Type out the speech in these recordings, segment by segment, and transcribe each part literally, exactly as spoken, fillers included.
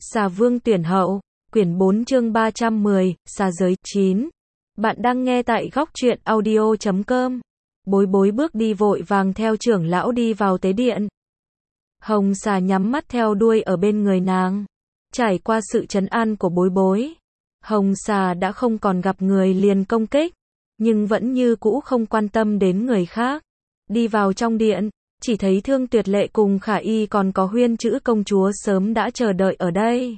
Xà Vương tuyển hậu, quyển bốn chương ba trăm mười, xà giới, chín. Bạn đang nghe tại góc truyện audio chấm com. Bối bối bước đi vội vàng theo trưởng lão đi vào tế điện. Hồng xà nhắm mắt theo đuôi ở bên người nàng. Trải qua sự trấn an của bối bối, hồng xà đã không còn gặp người liền công kích, nhưng vẫn như cũ không quan tâm đến người khác. Đi vào trong điện, chỉ thấy Thương Tuyệt Lệ cùng Khả Y còn có Huyên Chữ công chúa sớm đã chờ đợi ở đây.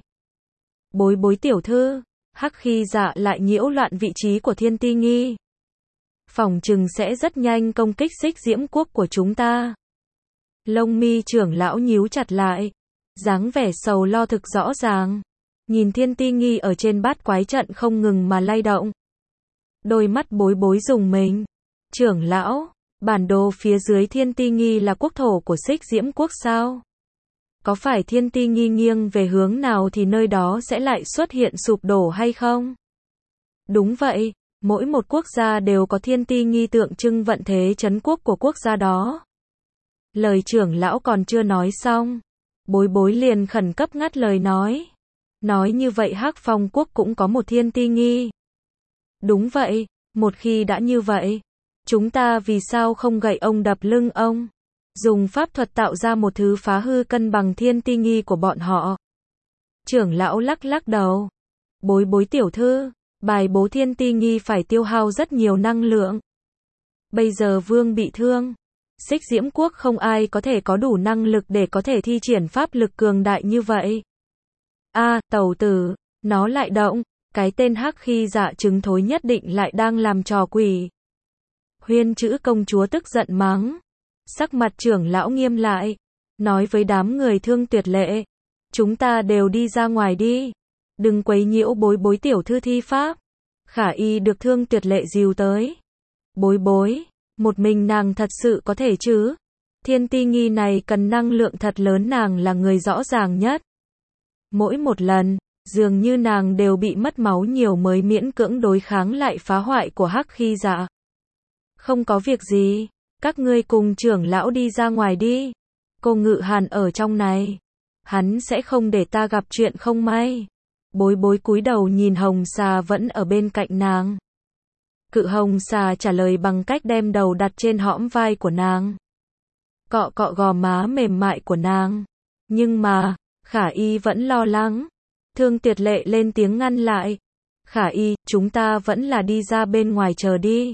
Bối bối tiểu thư, Hắc Khi Dạ lại nhiễu loạn vị trí của Thiên Ti Nghi. Phỏng chừng sẽ rất nhanh công kích Xích Diễm quốc của chúng ta. Lông mi trưởng lão nhíu chặt lại, dáng vẻ sầu lo thực rõ ràng. Nhìn Thiên Ti Nghi ở trên bát quái trận không ngừng mà lay động. Đôi mắt bối bối rùng mình. Trưởng lão, bản đồ phía dưới Thiên Ti Nghi là quốc thổ của Xích Diễm quốc sao? Có phải Thiên Ti Nghi nghiêng về hướng nào thì nơi đó sẽ lại xuất hiện sụp đổ hay không? Đúng vậy, mỗi một quốc gia đều có Thiên Ti Nghi tượng trưng vận thế trấn quốc của quốc gia đó. Lời trưởng lão còn chưa nói xong, bối bối liền khẩn cấp ngắt lời nói. Nói như vậy Hắc Phong quốc cũng có một Thiên Ti Nghi. Đúng vậy, một khi đã như vậy, chúng ta vì sao không gậy ông đập lưng ông? Dùng pháp thuật tạo ra một thứ phá hư cân bằng Thiên Ti Nghi của bọn họ. Trưởng lão lắc lắc đầu. Bối bối tiểu thư, bài bố Thiên Ti Nghi phải tiêu hao rất nhiều năng lượng. Bây giờ vương bị thương. Xích Diễm quốc không ai có thể có đủ năng lực để có thể thi triển pháp lực cường đại như vậy. A, à, tẩu tử, nó lại động, cái tên Hắc Khi Dạ trứng thối nhất định lại đang làm trò quỷ. Huyên Chữ công chúa tức giận mắng. Sắc mặt trưởng lão nghiêm lại, nói với đám người Thương Tuyệt Lệ, chúng ta đều đi ra ngoài đi, đừng quấy nhiễu bối bối tiểu thư thi pháp. Khả Y được Thương Tuyệt Lệ dìu tới. Bối bối, một mình nàng thật sự có thể chứ? Thiên Ti Nghi này cần năng lượng thật lớn, nàng là người rõ ràng nhất. Mỗi một lần, dường như nàng đều bị mất máu nhiều mới miễn cưỡng đối kháng lại phá hoại của Hắc Khi Dạ. Không có việc gì, các ngươi cùng trưởng lão đi ra ngoài đi. Cô Ngự Hàn ở trong này, hắn sẽ không để ta gặp chuyện không may. Bối bối cúi đầu nhìn hồng xà vẫn ở bên cạnh nàng. Cự hồng xà trả lời bằng cách đem đầu đặt trên hõm vai của nàng, cọ cọ gò má mềm mại của nàng. Nhưng mà, Khả Y vẫn lo lắng. Thương Tuyệt Lệ lên tiếng ngăn lại. Khả Y, chúng ta vẫn là đi ra bên ngoài chờ đi.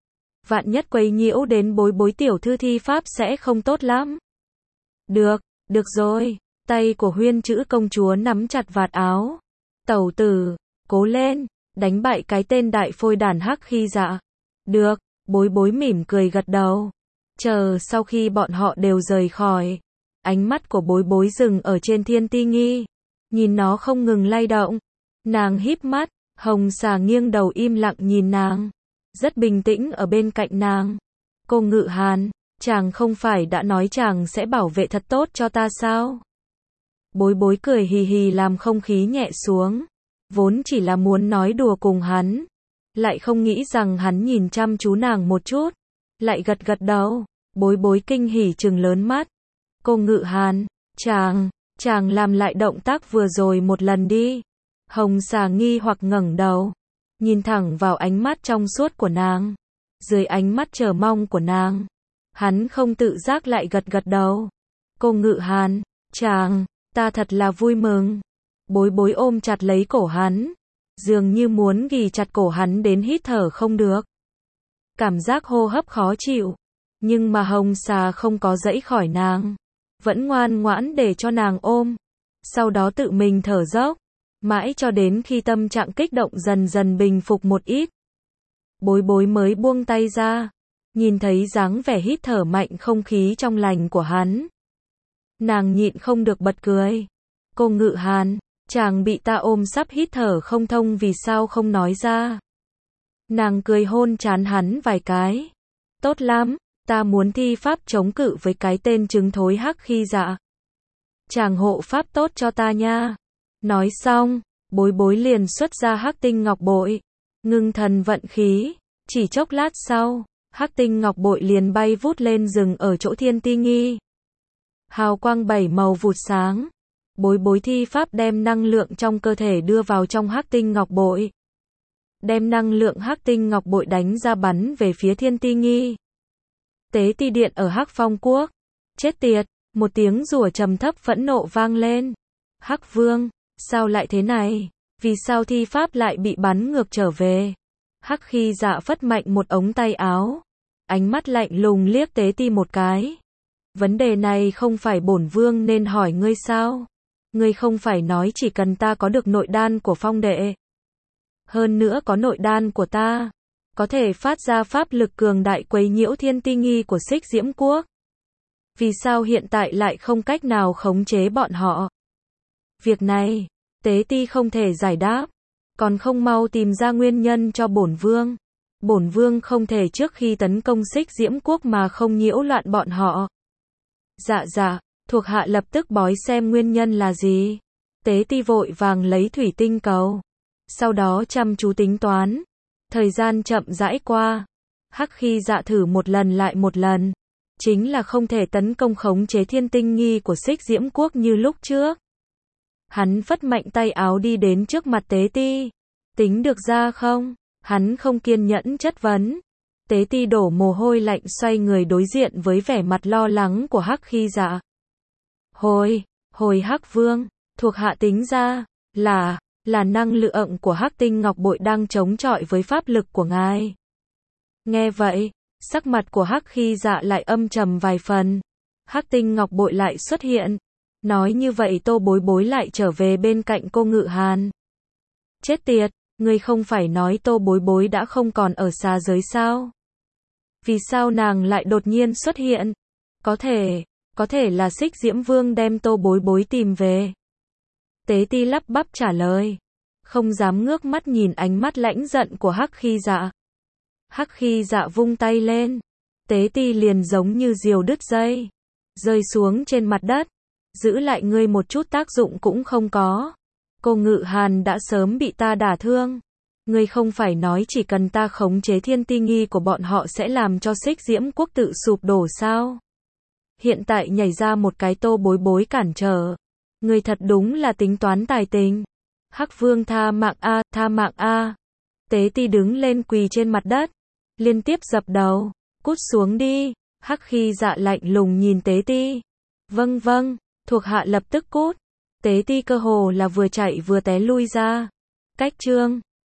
Vạn nhất quấy nhiễu đến bối bối tiểu thư thi pháp sẽ không tốt lắm. Được, được rồi. Tay của Huyên Chữ công chúa nắm chặt vạt áo. Tẩu tử, cố lên, đánh bại cái tên đại phôi đản Hắc Khi Dạ. Được, bối bối mỉm cười gật đầu. Chờ sau khi bọn họ đều rời khỏi, ánh mắt của bối bối dừng ở trên Thiên Ti Nghi. Nhìn nó không ngừng lay động. Nàng híp mắt, hồng xà nghiêng đầu im lặng nhìn nàng. Rất bình tĩnh ở bên cạnh nàng. Cô Ngự Hàn, chàng không phải đã nói chàng sẽ bảo vệ thật tốt cho ta sao? Bối bối cười hì hì làm không khí nhẹ xuống. Vốn chỉ là muốn nói đùa cùng hắn, lại không nghĩ rằng hắn nhìn chăm chú nàng một chút, lại gật gật đầu. Bối bối kinh hỉ trừng lớn mắt. Cô Ngự Hàn, chàng, chàng làm lại động tác vừa rồi một lần đi. Hồng xà nghi hoặc ngẩng đầu, nhìn thẳng vào ánh mắt trong suốt của nàng. Dưới ánh mắt chờ mong của nàng, hắn không tự giác lại gật gật đầu. Cô Ngự Hàn, chàng, ta thật là vui mừng. Bối bối ôm chặt lấy cổ hắn, dường như muốn ghì chặt cổ hắn đến hít thở không được. Cảm giác hô hấp khó chịu, nhưng mà hồng xà không có giãy khỏi nàng, vẫn ngoan ngoãn để cho nàng ôm. Sau đó tự mình thở dốc, mãi cho đến khi tâm trạng kích động dần dần bình phục một ít, bối bối mới buông tay ra. Nhìn thấy dáng vẻ hít thở mạnh không khí trong lành của hắn, nàng nhịn không được bật cười. Cô Ngự Hàn, chàng bị ta ôm sắp hít thở không thông vì sao không nói ra? Nàng cười hôn trán hắn vài cái. Tốt lắm, ta muốn thi pháp chống cự với cái tên trứng thối Hắc Khi Dạ. Chàng hộ pháp tốt cho ta nha. Nói xong, bối bối liền xuất ra Hắc Tinh Ngọc Bội, ngưng thần vận khí. Chỉ chốc lát sau, Hắc Tinh Ngọc Bội liền bay vút lên dừng ở chỗ Thiên Ti Nghi. Hào quang bảy màu vụt sáng, Bối bối thi pháp đem năng lượng trong cơ thể đưa vào trong hắc tinh ngọc bội. Đem năng lượng hắc tinh ngọc bội đánh ra bắn về phía Thiên Ti Nghi. Tế ti điện ở Hắc Phong Quốc. Chết tiệt, một tiếng rủa trầm thấp phẫn nộ vang lên. Hắc Vương, sao lại thế này? Vì sao thi pháp lại bị bắn ngược trở về? Hắc Khi Dạ phất mạnh một ống tay áo. Ánh mắt lạnh lùng liếc Tế Ti một cái. Vấn đề này không phải bổn vương nên hỏi ngươi sao? Ngươi không phải nói chỉ cần ta có được nội đan của Phong đệ. Hơn nữa có nội đan của ta, có thể phát ra pháp lực cường đại quấy nhiễu Thiên Ti Nghi của Xích Diễm Quốc. Vì sao hiện tại lại không cách nào khống chế bọn họ? Việc này, Tế Ti không thể giải đáp, còn không mau tìm ra nguyên nhân cho bổn vương. Bổn vương không thể trước khi tấn công Xích Diễm Quốc mà không nhiễu loạn bọn họ. Dạ dạ, thuộc hạ lập tức bói xem nguyên nhân là gì. Tế Ti vội vàng lấy thủy tinh cầu. Sau đó chăm chú tính toán. Thời gian chậm rãi qua. Hắc Khi Dạ thử một lần lại một lần. Chính là không thể tấn công khống chế Thiên Tinh Nghi của Xích Diễm Quốc như lúc trước. Hắn phất mạnh tay áo đi đến trước mặt Tế Ti. Tính được ra không? Hắn không kiên nhẫn chất vấn. Tế Ti đổ mồ hôi lạnh xoay người đối diện với vẻ mặt lo lắng của Hắc Khi Dạ. Hồi, hồi Hắc Vương, thuộc hạ tính ra, là, là năng lượng của Hắc Tinh Ngọc Bội đang chống chọi với pháp lực của ngài. Nghe vậy, sắc mặt của Hắc Khi Dạ lại âm trầm vài phần. Hắc Tinh Ngọc Bội lại xuất hiện. Nói như vậy Tô Bối Bối lại trở về bên cạnh cô Ngự Hàn. Chết tiệt, ngươi không phải nói Tô Bối Bối đã không còn ở xà giới sao? Vì sao nàng lại đột nhiên xuất hiện? Có thể, có thể là Xích Diễm Vương đem Tô Bối Bối tìm về. Tế Ti lắp bắp trả lời. Không dám ngước mắt nhìn ánh mắt lãnh giận của Hắc Khi Dạ. Hắc Khi Dạ vung tay lên. Tế Ti liền giống như diều đứt dây. Rơi xuống trên mặt đất. Giữ lại ngươi một chút tác dụng cũng không có. Cô Ngự Hàn đã sớm bị ta đả thương. Ngươi không phải nói chỉ cần ta khống chế Thiên Ti Nghi của bọn họ sẽ làm cho Xích Diễm Quốc tự sụp đổ sao? Hiện tại nhảy ra một cái Tô Bối Bối cản trở. Ngươi thật đúng là tính toán tài tình. Hắc Vương tha mạng a, tha mạng a. Tế Ti đứng lên quỳ trên mặt đất, liên tiếp dập đầu. Cút xuống đi. Hắc Khi Dạ lạnh lùng nhìn Tế Ti. Vâng vâng, thuộc hạ lập tức cút. Tế Ti cơ hồ là vừa chạy vừa té lui ra. Cách chương